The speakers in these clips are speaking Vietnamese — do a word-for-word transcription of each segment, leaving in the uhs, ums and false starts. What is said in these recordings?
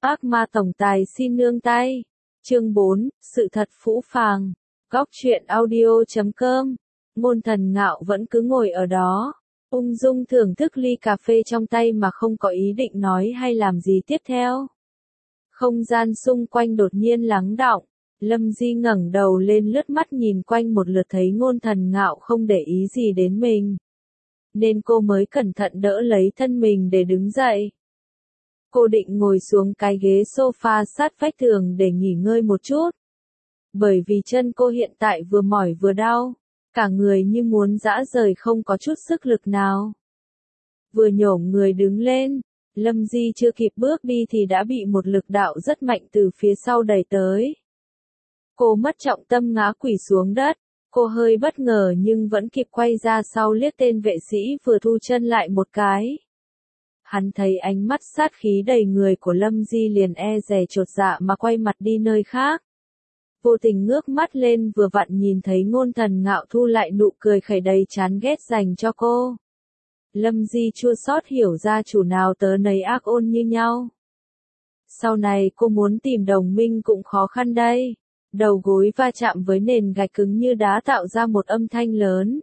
Ác ma tổng tài xin nương tay. Chương bốn, sự thật phũ phàng. Góc truyện audio chấm com. Ngôn Thần Ngạo vẫn cứ ngồi ở đó, ung dung thưởng thức ly cà phê trong tay mà không có ý định nói hay làm gì tiếp theo. Không gian xung quanh đột nhiên lắng đọng, Lâm Di ngẩng đầu lên lướt mắt nhìn quanh một lượt thấy Ngôn Thần Ngạo không để ý gì đến mình, nên cô mới cẩn thận đỡ lấy thân mình để đứng dậy. Cô định ngồi xuống cái ghế sofa sát vách tường để nghỉ ngơi một chút. Bởi vì chân cô hiện tại vừa mỏi vừa đau, cả người như muốn giã rời không có chút sức lực nào. Vừa nhổm người đứng lên, Lâm Di chưa kịp bước đi thì đã bị một lực đạo rất mạnh từ phía sau đẩy tới. Cô mất trọng tâm ngã quỵ xuống đất, cô hơi bất ngờ nhưng vẫn kịp quay ra sau liếc tên vệ sĩ vừa thu chân lại một cái. Hắn thấy ánh mắt sát khí đầy người của Lâm Di liền e dè chột dạ mà quay mặt đi nơi khác. Vô tình ngước mắt lên vừa vặn nhìn thấy Ngôn Thần Ngạo thu lại nụ cười khẩy đầy chán ghét dành cho cô. Lâm Di chua xót hiểu ra chủ nào tớ nấy ác ôn như nhau. Sau này cô muốn tìm đồng minh cũng khó khăn đây. Đầu gối va chạm với nền gạch cứng như đá tạo ra một âm thanh lớn.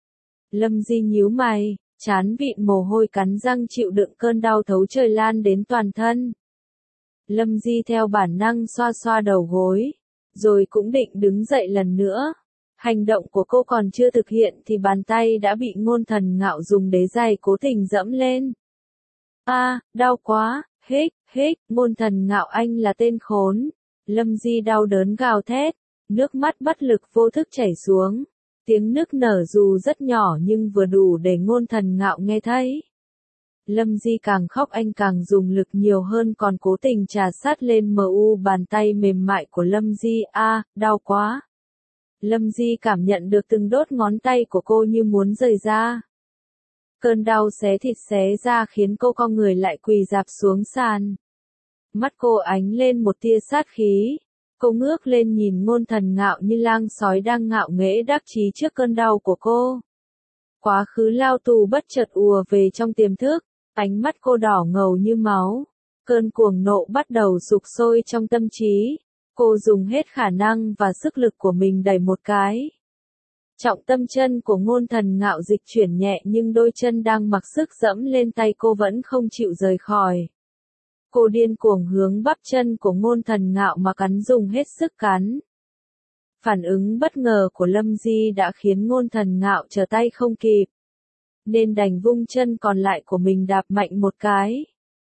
Lâm Di nhíu mày, chán vịn mồ hôi cắn răng chịu đựng cơn đau thấu trời lan đến toàn thân. Lâm Di theo bản năng xoa xoa đầu gối, rồi cũng định đứng dậy lần nữa. Hành động của cô còn chưa thực hiện thì bàn tay đã bị Ngôn Thần Ngạo dùng đế giày cố tình dẫm lên. A, à, đau quá, hích, hích, Ngôn Thần Ngạo anh là tên khốn. Lâm Di đau đớn gào thét, nước mắt bất lực vô thức chảy xuống. Tiếng nức nở dù rất nhỏ nhưng vừa đủ để Ngôn Thần Ngạo nghe thấy. Lâm Di càng khóc anh càng dùng lực nhiều hơn còn cố tình trà sát lên mờ u bàn tay mềm mại của Lâm Di. A, à, đau quá. Lâm Di cảm nhận được từng đốt ngón tay của cô như muốn rời ra. Cơn đau xé thịt xé ra khiến cô co người lại quỳ rạp xuống sàn. Mắt cô ánh lên một tia sát khí. Cô ngước lên nhìn Ngôn Thần Ngạo như lang sói đang ngạo nghễ đắc chí trước cơn đau của cô. Quá khứ lao tù bất chợt ùa về trong tiềm thức, ánh mắt cô đỏ ngầu như máu. Cơn cuồng nộ bắt đầu sục sôi trong tâm trí. Cô dùng hết khả năng và sức lực của mình đẩy một cái. Trọng tâm chân của Ngôn Thần Ngạo dịch chuyển nhẹ nhưng đôi chân đang mặc sức dẫm lên tay cô vẫn không chịu rời khỏi. Cô điên cuồng hướng bắp chân của Ngôn Thần Ngạo mà cắn dùng hết sức cắn. Phản ứng bất ngờ của Lâm Di đã khiến Ngôn Thần Ngạo trở tay không kịp, nên đành vung chân còn lại của mình đạp mạnh một cái.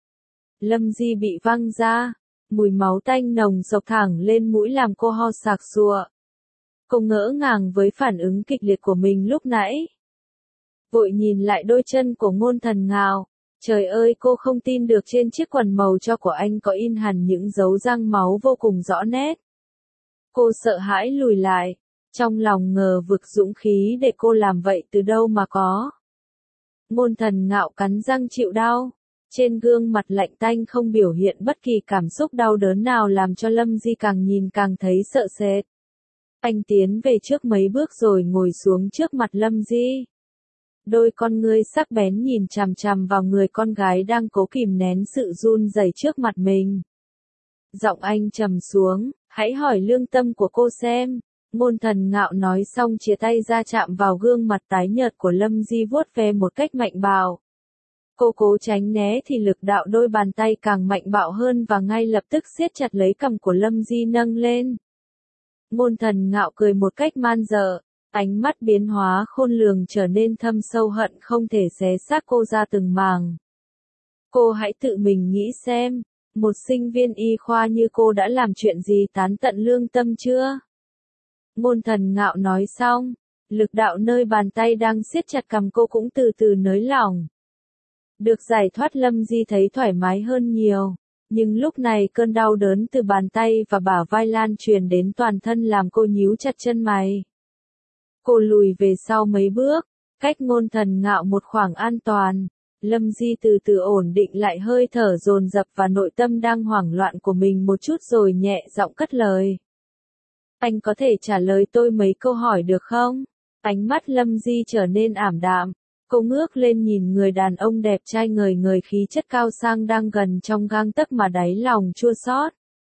Lâm Di bị văng ra, mùi máu tanh nồng sộc thẳng lên mũi làm cô ho sặc sụa. Cô ngỡ ngàng với phản ứng kịch liệt của mình lúc nãy. Vội nhìn lại đôi chân của Ngôn Thần Ngạo. Trời ơi, cô không tin được trên chiếc quần màu cho của anh có in hẳn những dấu răng máu vô cùng rõ nét. Cô sợ hãi lùi lại, trong lòng ngờ vực dũng khí để cô làm vậy từ đâu mà có. Ngôn Thần Ngạo cắn răng chịu đau, trên gương mặt lạnh tanh không biểu hiện bất kỳ cảm xúc đau đớn nào làm cho Lâm Di càng nhìn càng thấy sợ sệt. Anh tiến về trước mấy bước rồi ngồi xuống trước mặt Lâm Di. Đôi con ngươi sắc bén nhìn chằm chằm vào người con gái đang cố kìm nén sự run rẩy trước mặt mình. Giọng anh trầm xuống, hãy hỏi lương tâm của cô xem. Ngôn Thần Ngạo nói xong chìa tay ra chạm vào gương mặt tái nhợt của Lâm Di vuốt ve một cách mạnh bạo. Cô cố tránh né thì lực đạo đôi bàn tay càng mạnh bạo hơn và ngay lập tức siết chặt lấy cằm của Lâm Di nâng lên. Ngôn Thần Ngạo cười một cách man dợ. Ánh mắt biến hóa khôn lường trở nên thâm sâu hận không thể xé xác cô ra từng màng. Cô hãy tự mình nghĩ xem, một sinh viên y khoa như cô đã làm chuyện gì tán tận lương tâm chưa? Ngôn Thần Ngạo nói xong, lực đạo nơi bàn tay đang siết chặt cằm cô cũng từ từ nới lỏng. Được giải thoát Lâm Di thấy thoải mái hơn nhiều, nhưng lúc này cơn đau đớn từ bàn tay và bả vai lan truyền đến toàn thân làm cô nhíu chặt chân mày. Cô lùi về sau mấy bước, cách Ngôn Thần Ngạo một khoảng an toàn. Lâm Di từ từ ổn định lại hơi thở dồn dập và nội tâm đang hoảng loạn của mình một chút rồi nhẹ giọng cất lời. Anh có thể trả lời tôi mấy câu hỏi được không? Ánh mắt Lâm Di trở nên ảm đạm. Cô ngước lên nhìn người đàn ông đẹp trai ngời ngời khí chất cao sang đang gần trong gang tấc mà đáy lòng chua xót.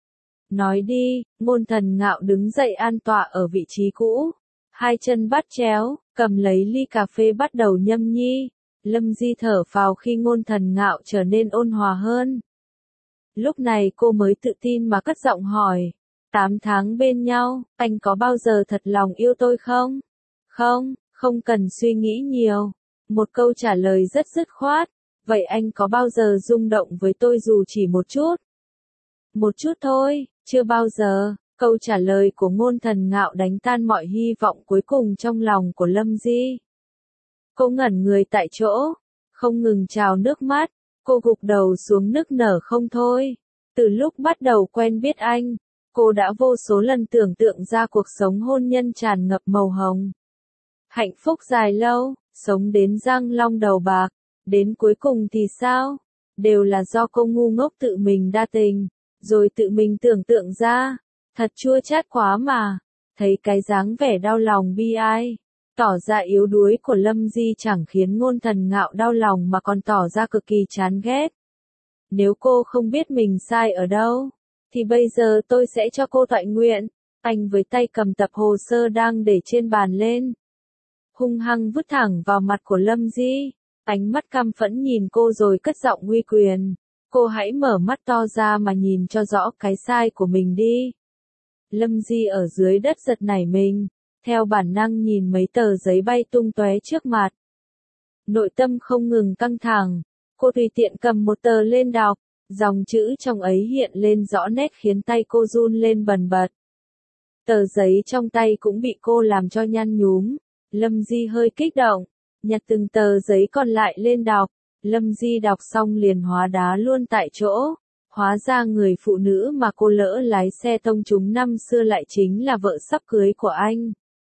Nói đi, Ngôn Thần Ngạo đứng dậy an tọa ở vị trí cũ. Hai chân bắt chéo, cầm lấy ly cà phê bắt đầu nhâm nhi. Lâm Di thở phào khi Ngôn Thần Ngạo trở nên ôn hòa hơn. Lúc này cô mới tự tin mà cất giọng hỏi. Tám tháng bên nhau, anh có bao giờ thật lòng yêu tôi không? Không, không cần suy nghĩ nhiều. Một câu trả lời rất dứt khoát. Vậy anh có bao giờ rung động với tôi dù chỉ một chút? Một chút thôi, chưa bao giờ. Câu trả lời của Ngôn Thần Ngạo đánh tan mọi hy vọng cuối cùng trong lòng của Lâm Di. Cô ngẩn người tại chỗ, không ngừng trào nước mắt, cô gục đầu xuống nức nở không thôi. Từ lúc bắt đầu quen biết anh, cô đã vô số lần tưởng tượng ra cuộc sống hôn nhân tràn ngập màu hồng. Hạnh phúc dài lâu, sống đến răng long đầu bạc, đến cuối cùng thì sao? Đều là do cô ngu ngốc tự mình đa tình, rồi tự mình tưởng tượng ra. Thật chua chát quá mà, thấy cái dáng vẻ đau lòng bi ai, tỏ ra yếu đuối của Lâm Di chẳng khiến Ngôn Thần Ngạo đau lòng mà còn tỏ ra cực kỳ chán ghét. Nếu cô không biết mình sai ở đâu, thì bây giờ tôi sẽ cho cô toại nguyện. Anh với tay cầm tập hồ sơ đang để trên bàn lên, hung hăng vứt thẳng vào mặt của Lâm Di, ánh mắt căm phẫn nhìn cô rồi cất giọng uy quyền. Cô hãy mở mắt to ra mà nhìn cho rõ cái sai của mình đi. Lâm Di ở dưới đất giật nảy mình, theo bản năng nhìn mấy tờ giấy bay tung tóe trước mặt. Nội tâm không ngừng căng thẳng, cô tùy tiện cầm một tờ lên đọc, dòng chữ trong ấy hiện lên rõ nét khiến tay cô run lên bần bật. Tờ giấy trong tay cũng bị cô làm cho nhăn nhúm, Lâm Di hơi kích động, nhặt từng tờ giấy còn lại lên đọc, Lâm Di đọc xong liền hóa đá luôn tại chỗ. Hóa ra người phụ nữ mà cô lỡ lái xe tông trúng năm xưa lại chính là vợ sắp cưới của anh.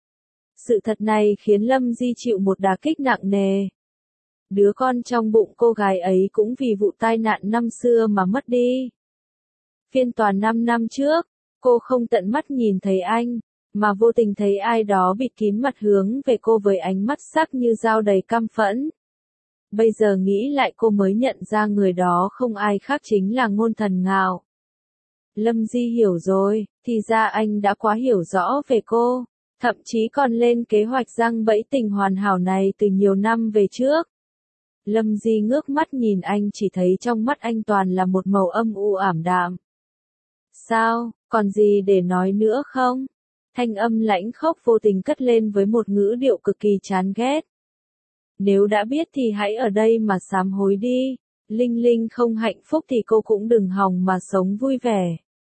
Sự thật này khiến Lâm Di chịu một đả kích nặng nề. Đứa con trong bụng cô gái ấy cũng vì vụ tai nạn năm xưa mà mất đi. Phiên tòa năm năm trước, cô không tận mắt nhìn thấy anh, mà vô tình thấy ai đó bịt kín mặt hướng về cô với ánh mắt sắc như dao đầy căm phẫn. Bây giờ nghĩ lại cô mới nhận ra người đó không ai khác chính là Ngôn Thần Ngạo. Lâm Di hiểu rồi, thì ra anh đã quá hiểu rõ về cô, thậm chí còn lên kế hoạch giăng bẫy tình hoàn hảo này từ nhiều năm về trước. Lâm Di ngước mắt nhìn anh chỉ thấy trong mắt anh toàn là một màu âm u ảm đạm. Sao, còn gì để nói nữa không? Thanh âm lãnh khốc vô tình cất lên với một ngữ điệu cực kỳ chán ghét. Nếu đã biết thì hãy ở đây mà sám hối đi, Linh Linh không hạnh phúc thì cô cũng đừng hòng mà sống vui vẻ.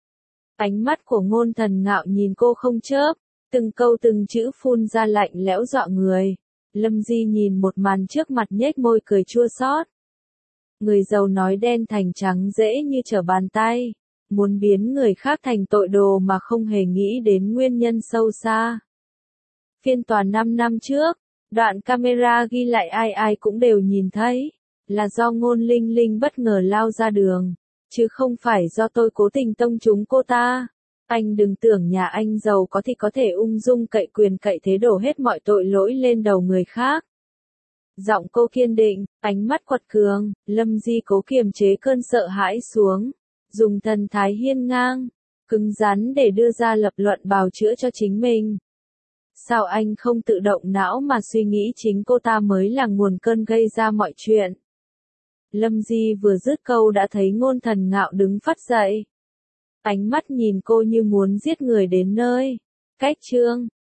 Ánh mắt của Ngôn Thần Ngạo nhìn cô không chớp, từng câu từng chữ phun ra lạnh lẽo dọa người. Lâm Di nhìn một màn trước mặt nhếch môi cười chua xót. Người giàu nói đen thành trắng dễ như trở bàn tay, muốn biến người khác thành tội đồ mà không hề nghĩ đến nguyên nhân sâu xa. Phiên tòa năm năm trước, đoạn camera ghi lại ai ai cũng đều nhìn thấy, là do Ngôn Linh Linh bất ngờ lao ra đường, chứ không phải do tôi cố tình tông trúng cô ta. Anh đừng tưởng nhà anh giàu có thì có thể ung dung cậy quyền cậy thế đổ hết mọi tội lỗi lên đầu người khác. Giọng cô kiên định, ánh mắt quật cường, Lâm Di cố kiềm chế cơn sợ hãi xuống, dùng thần thái hiên ngang, cứng rắn để đưa ra lập luận bào chữa cho chính mình. Sao anh không tự động não mà suy nghĩ chính cô ta mới là nguồn cơn gây ra mọi chuyện? Lâm Di vừa dứt câu đã thấy Ngôn Thần Ngạo đứng phắt dậy. Ánh mắt nhìn cô như muốn giết người đến nơi. Cách chương